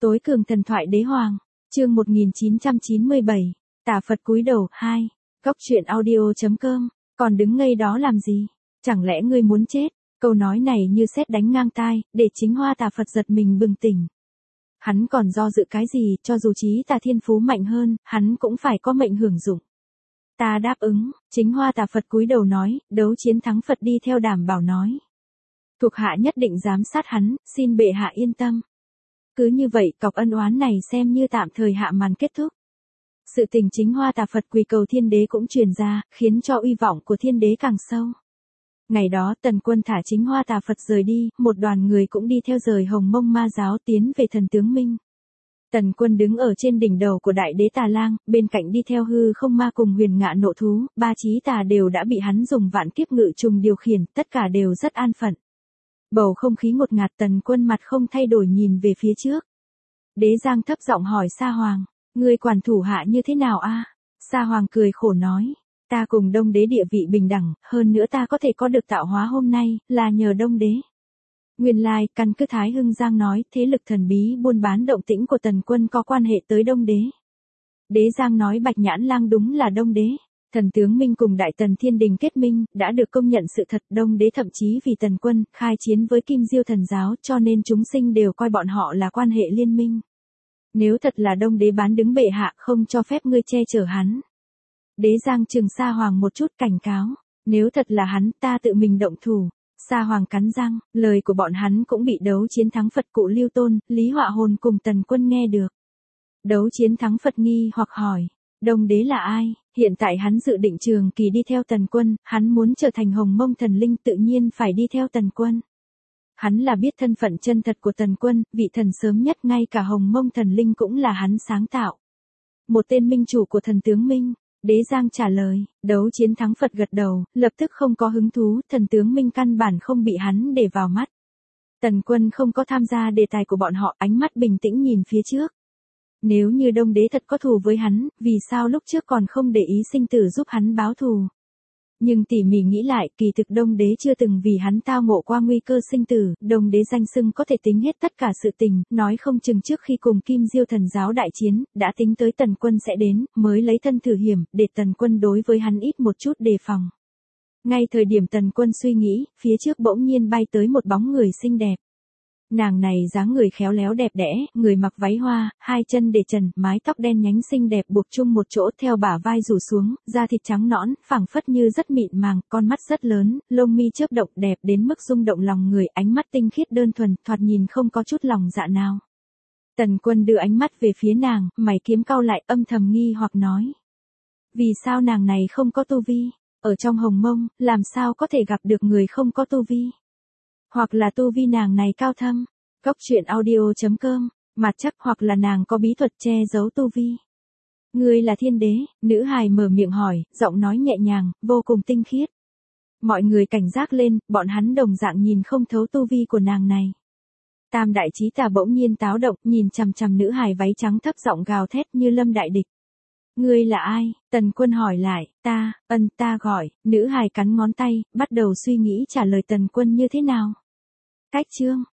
Tối cường thần thoại đế hoàng, chương 1997, tả Phật cúi đầu 2, góc truyện audio.com, còn đứng ngây đó làm gì? Chẳng lẽ ngươi muốn chết? Câu nói này như sét đánh ngang tai, để chính Hoa Tà Phật giật mình bừng tỉnh. Hắn còn do dự cái gì, cho dù chí tà thiên phú mạnh hơn, hắn cũng phải có mệnh hưởng dụng. Ta đáp ứng, chính Hoa Tà Phật cúi đầu nói, đấu chiến thắng Phật đi theo đảm bảo nói. Thuộc hạ nhất định giám sát hắn, xin bệ hạ yên tâm. Cứ như vậy, cọc ân oán này xem như tạm thời hạ màn kết thúc. Sự tình chính Hoa Tà Phật quỳ cầu thiên đế cũng truyền ra, khiến cho uy vọng của thiên đế càng sâu. Ngày đó Tần Quân thả chính Hoa Tà Phật rời đi, một đoàn người cũng đi theo rời Hồng Mông Ma giáo tiến về Thần Tướng Minh. Tần Quân đứng ở trên đỉnh đầu của Đại Đế Tà Lang, bên cạnh đi theo Hư Không Ma cùng Huyền Ngạ Nộ Thú, ba chí tà đều đã bị hắn dùng vạn kiếp ngự trùng điều khiển, tất cả đều rất an phận. Bầu không khí ngột ngạt, Tần Quân mặt không thay đổi nhìn về phía trước. Đế Giang thấp giọng hỏi Sa Hoàng, ngươi quản thủ hạ như thế nào a? Sa Hoàng cười khổ nói, ta cùng Đông Đế địa vị bình đẳng, hơn nữa ta có thể có được tạo hóa hôm nay, là nhờ Đông Đế. Nguyên lai, căn cứ Thái Hưng Giang nói, thế lực thần bí buôn bán động tĩnh của Tần Quân có quan hệ tới Đông Đế. Đế Giang nói Bạch Nhãn Lang đúng là Đông Đế. Thần Tướng Minh cùng Đại Tần Thiên Đình kết minh, đã được công nhận sự thật. Đông Đế thậm chí vì Tần Quân, khai chiến với Kim Diêu Thần Giáo, cho nên chúng sinh đều coi bọn họ là quan hệ liên minh. Nếu thật là Đông Đế bán đứng bệ hạ, không cho phép ngươi che chở hắn. Đế Giang trừng Sa Hoàng một chút cảnh cáo, nếu thật là hắn, ta tự mình động thủ. Sa Hoàng cắn răng, lời của bọn hắn cũng bị đấu chiến thắng Phật cụ Lưu Tôn, Lý Họa Hồn cùng Tần Quân nghe được. Đấu chiến thắng Phật nghi hoặc hỏi, Đông Đế là ai? Hiện tại hắn dự định trường kỳ đi theo Tần Quân, hắn muốn trở thành Hồng Mông thần linh tự nhiên phải đi theo Tần Quân. Hắn là biết thân phận chân thật của Tần Quân, vị thần sớm nhất ngay cả Hồng Mông thần linh cũng là hắn sáng tạo. Một tên minh chủ của Thần Tướng Minh. Đế Giang trả lời, đấu chiến thắng Phật gật đầu, lập tức không có hứng thú, Thần Tướng Minh căn bản không bị hắn để vào mắt. Tần Quân không có tham gia đề tài của bọn họ, ánh mắt bình tĩnh nhìn phía trước. Nếu như Đông Đế thật có thù với hắn, vì sao lúc trước còn không để ý sinh tử giúp hắn báo thù? Nhưng tỉ mỉ nghĩ lại, kỳ thực Đông Đế chưa từng vì hắn tao ngộ qua nguy cơ sinh tử, Đông Đế danh xưng có thể tính hết tất cả sự tình, nói không chừng trước khi cùng Kim Diêu Thần Giáo đại chiến, đã tính tới Tần Quân sẽ đến, mới lấy thân thử hiểm, để Tần Quân đối với hắn ít một chút đề phòng. Ngay thời điểm Tần Quân suy nghĩ, phía trước bỗng nhiên bay tới một bóng người xinh đẹp. Nàng này dáng người khéo léo đẹp đẽ, người mặc váy hoa, hai chân để trần, mái tóc đen nhánh xinh đẹp buộc chung một chỗ theo bả vai rủ xuống, da thịt trắng nõn, phẳng phất như rất mịn màng, con mắt rất lớn, lông mi chớp động đẹp đến mức rung động lòng người, ánh mắt tinh khiết đơn thuần, thoạt nhìn không có chút lòng dạ nào. Tần Quân đưa ánh mắt về phía nàng, mày kiếm cau lại, âm thầm nghi hoặc nói. Vì sao nàng này không có tu vi? Ở trong Hồng Mông, làm sao có thể gặp được người không có tu vi? Hoặc là tu vi nàng này cao thâm, góc truyện audio.com, mà chắc hoặc là nàng có bí thuật che giấu tu vi. Ngươi là thiên đế, nữ hài mở miệng hỏi, giọng nói nhẹ nhàng, vô cùng tinh khiết. Mọi người cảnh giác lên, bọn hắn đồng dạng nhìn không thấu tu vi của nàng này. Tam đại chí tà bỗng nhiên táo động, nhìn chằm chằm nữ hài váy trắng thấp giọng gào thét như lâm đại địch. Ngươi là ai? Tần Quân hỏi lại, ta gọi, nữ hài cắn ngón tay, bắt đầu suy nghĩ trả lời Tần Quân như thế nào. Cách chương,